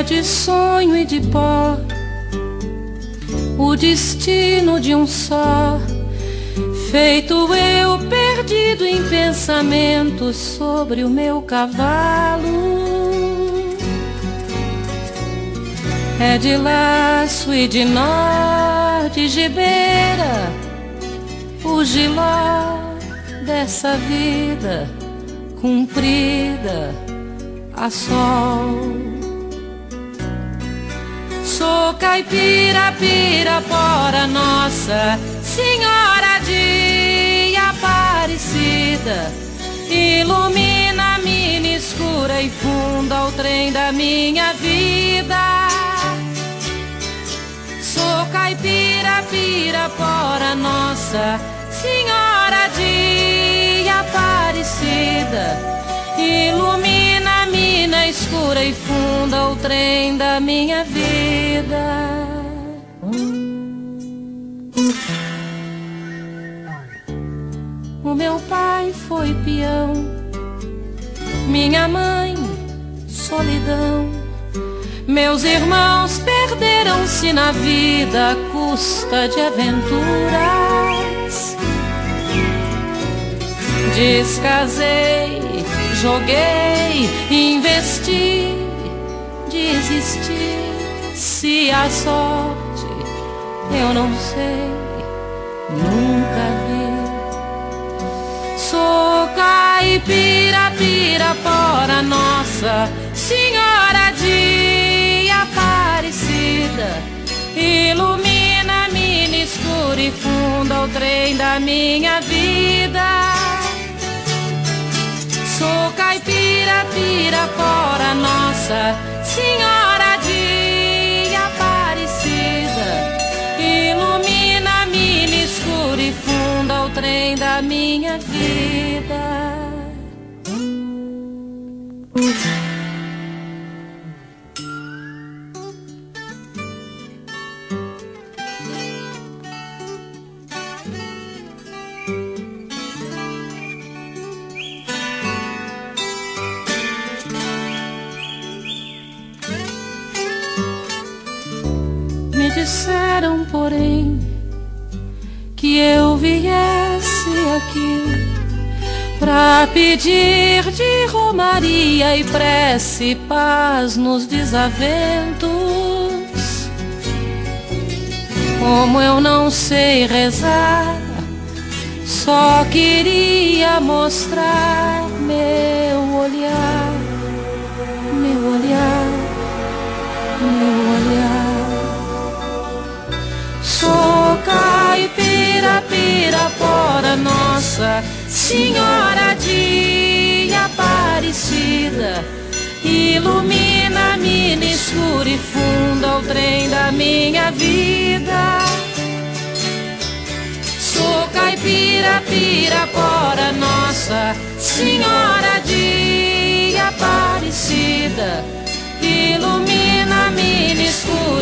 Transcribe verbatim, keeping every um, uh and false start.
de sonho e de pó, o destino de um só, feito eu perdido em pensamentos sobre o meu cavalo. É de laço e de nó, de gibeira, o giló dessa vida cumprida a sol. Sou caipira, pirapora, Nossa Senhora de Aparecida, ilumina a mina escura e funda o trem da minha vida. Sou caipira, pirapora, Nossa Senhora de Aparecida, ilumina a mina escura e funda o trem da minha vida. O meu pai foi peão, minha mãe solidão. Meus irmãos perderam-se na vida à custa de aventuras. Descasei, joguei, investi, desisti. Se a sorte eu não sei, nunca vi. Sou caipira, pirapora, Nossa Senhora de Aparecida, ilumina a mina escura e funda o trem da minha vida. Sou caipira, pirapora, Nossa Senhora de Aparecida, ilumina a mina escura e funda o trem da minha vida. Me disseram, porém, que eu viesse aqui pra pedir de romaria e prece paz nos desaventos. Como eu não sei rezar, só queria mostrar meu olhar, meu olhar, meu olhar. Sou caipira, pirapora, Nossa Senhora de Aparecida, ilumina a mina escura e funda o trem da minha vida. Sou caipira, pirapora, Nossa Senhora de Aparecida, ilumina a mina escura